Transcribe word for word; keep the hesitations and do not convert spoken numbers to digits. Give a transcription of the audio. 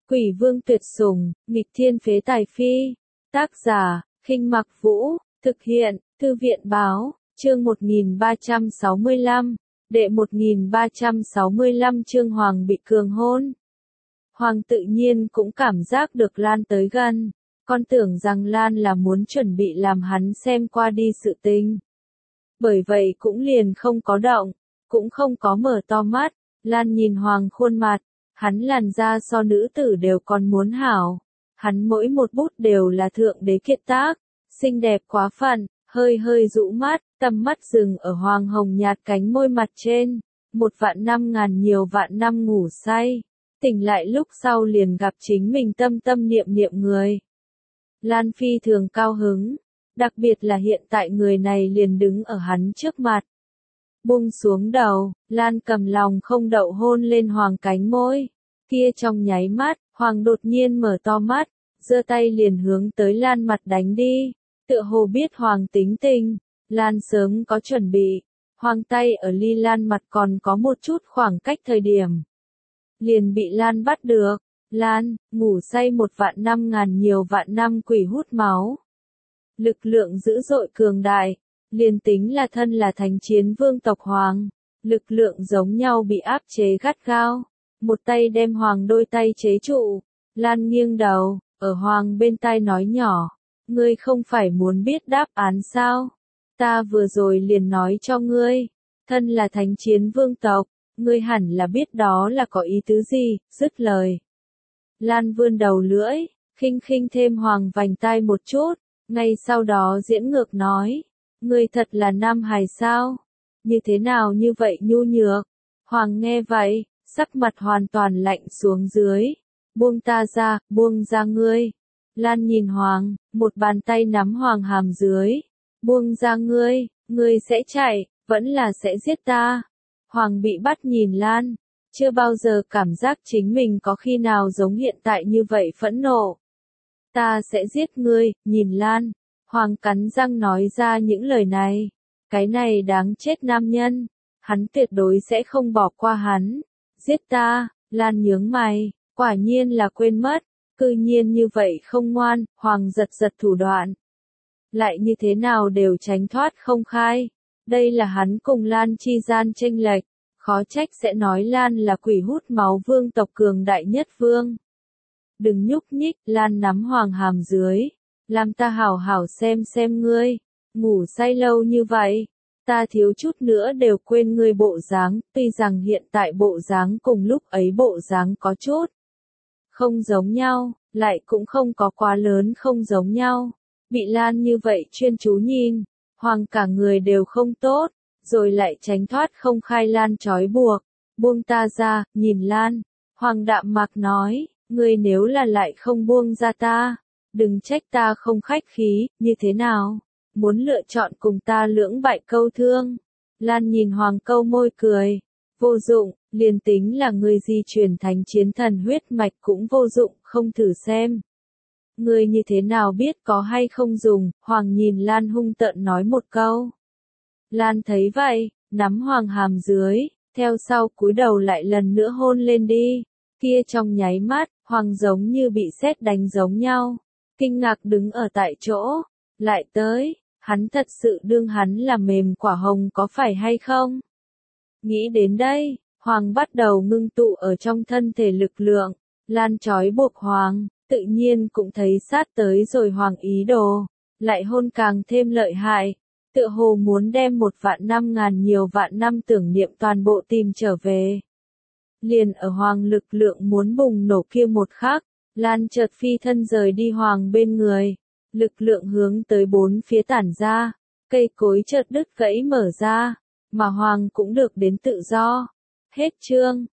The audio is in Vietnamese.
Quỷ vương tuyệt sủng, nghịch thiên phế tài phi. Tác giả, Khinh Mặc Vũ, thực hiện, Thư viện báo, chương một nghìn ba trăm sáu mươi lăm, đệ một nghìn ba trăm sáu mươi lăm chương Hoàng bị cường hôn. Hoàng tự nhiên cũng cảm giác được Lan tới gần, con tưởng rằng Lan là muốn chuẩn bị làm hắn xem qua đi sự tình. Bởi vậy cũng liền không có động, cũng không có mở to mắt, Lan nhìn Hoàng khuôn mặt, hắn làn da so nữ tử đều còn muốn hảo, hắn mỗi một bút đều là thượng đế kiệt tác, xinh đẹp quá phận, hơi hơi rũ mắt, tầm mắt dừng ở Hoàng hồng nhạt cánh môi mặt trên, một vạn năm ngàn nhiều vạn năm ngủ say, tỉnh lại lúc sau liền gặp chính mình tâm tâm niệm niệm người. Lan phi thường cao hứng, đặc biệt là hiện tại người này liền đứng ở hắn trước mặt. Buông xuống đầu, Lan cầm lòng không đậu hôn lên Hoàng cánh môi. Kia trong nháy mắt, Hoàng đột nhiên mở to mắt, giơ tay liền hướng tới Lan mặt đánh đi. Tựa hồ biết Hoàng tính tình, Lan sớm có chuẩn bị. Hoàng tay ở ly Lan mặt còn có một chút khoảng cách thời điểm. Liền bị Lan bắt được. Lan, ngủ say một vạn năm ngàn nhiều vạn năm quỷ hút máu. Lực lượng dữ dội cường đại. Liền tính là thân là thành chiến vương tộc Hoàng, lực lượng giống nhau bị áp chế gắt gao, một tay đem Hoàng đôi tay chế trụ, Lan nghiêng đầu, ở Hoàng bên tai nói nhỏ, ngươi không phải muốn biết đáp án sao, ta vừa rồi liền nói cho ngươi, thân là thành chiến vương tộc, ngươi hẳn là biết đó là có ý tứ gì, dứt lời. Lan vươn đầu lưỡi, khinh khinh thêm Hoàng vành tai một chút, ngay sau đó diễn ngược nói. Ngươi thật là nam hài sao? Như thế nào như vậy nhu nhược? Hoàng nghe vậy, sắc mặt hoàn toàn lạnh xuống dưới. Buông ta ra, buông ra ngươi. Lan nhìn Hoàng, một bàn tay nắm Hoàng hàm dưới. Buông ra ngươi, ngươi sẽ chạy, vẫn là sẽ giết ta. Hoàng bị bắt nhìn Lan, chưa bao giờ cảm giác chính mình có khi nào giống hiện tại như vậy phẫn nộ. Ta sẽ giết ngươi, nhìn Lan. Hoàng cắn răng nói ra những lời này. Cái này đáng chết nam nhân. Hắn tuyệt đối sẽ không bỏ qua hắn. Giết ta, Lan nhướng mày, quả nhiên là quên mất. Cư nhiên như vậy không ngoan, Hoàng giật giật thủ đoạn. Lại như thế nào đều tránh thoát không khai. Đây là hắn cùng Lan chi gian chênh lệch. Khó trách sẽ nói Lan là quỷ hút máu vương tộc cường đại nhất vương. Đừng nhúc nhích, Lan nắm Hoàng hàm dưới. Làm ta hảo hảo xem xem ngươi, ngủ say lâu như vậy, ta thiếu chút nữa đều quên ngươi bộ dáng, tuy rằng hiện tại bộ dáng cùng lúc ấy bộ dáng có chút không giống nhau, lại cũng không có quá lớn không giống nhau. Bị Lan như vậy chuyên chú nhìn, Hoàng cả người đều không tốt, rồi lại tránh thoát không khai Lan trói buộc, buông ta ra, nhìn Lan, Hoàng đạm mạc nói, ngươi nếu là lại không buông ra ta. Đừng trách ta không khách khí, như thế nào? Muốn lựa chọn cùng ta lưỡng bại câu thương. Lan nhìn Hoàng câu môi cười. Vô dụng, liền tính là người di chuyển thành chiến thần huyết mạch cũng vô dụng, không thử xem. Ngươi như thế nào biết có hay không dùng, Hoàng nhìn Lan hung tợn nói một câu. Lan thấy vậy, nắm Hoàng hàm dưới, theo sau cúi đầu lại lần nữa hôn lên đi. Kia trong nháy mắt, Hoàng giống như bị sét đánh giống nhau. Kinh ngạc đứng ở tại chỗ, lại tới, hắn thật sự đương hắn là mềm quả hồng có phải hay không? Nghĩ đến đây, Hoàng bắt đầu ngưng tụ ở trong thân thể lực lượng, Lan trói buộc Hoàng, tự nhiên cũng thấy sát tới rồi Hoàng ý đồ, lại hôn càng thêm lợi hại, tựa hồ muốn đem một vạn năm ngàn nhiều vạn năm tưởng niệm toàn bộ tìm trở về. Liền ở Hoàng lực lượng muốn bùng nổ kia một khắc. Lan chợt phi thân rời đi Hoàng bên người, lực lượng hướng tới bốn phía tản ra, cây cối chợt đứt gãy mở ra, mà Hoàng cũng được đến tự do. Hết chương.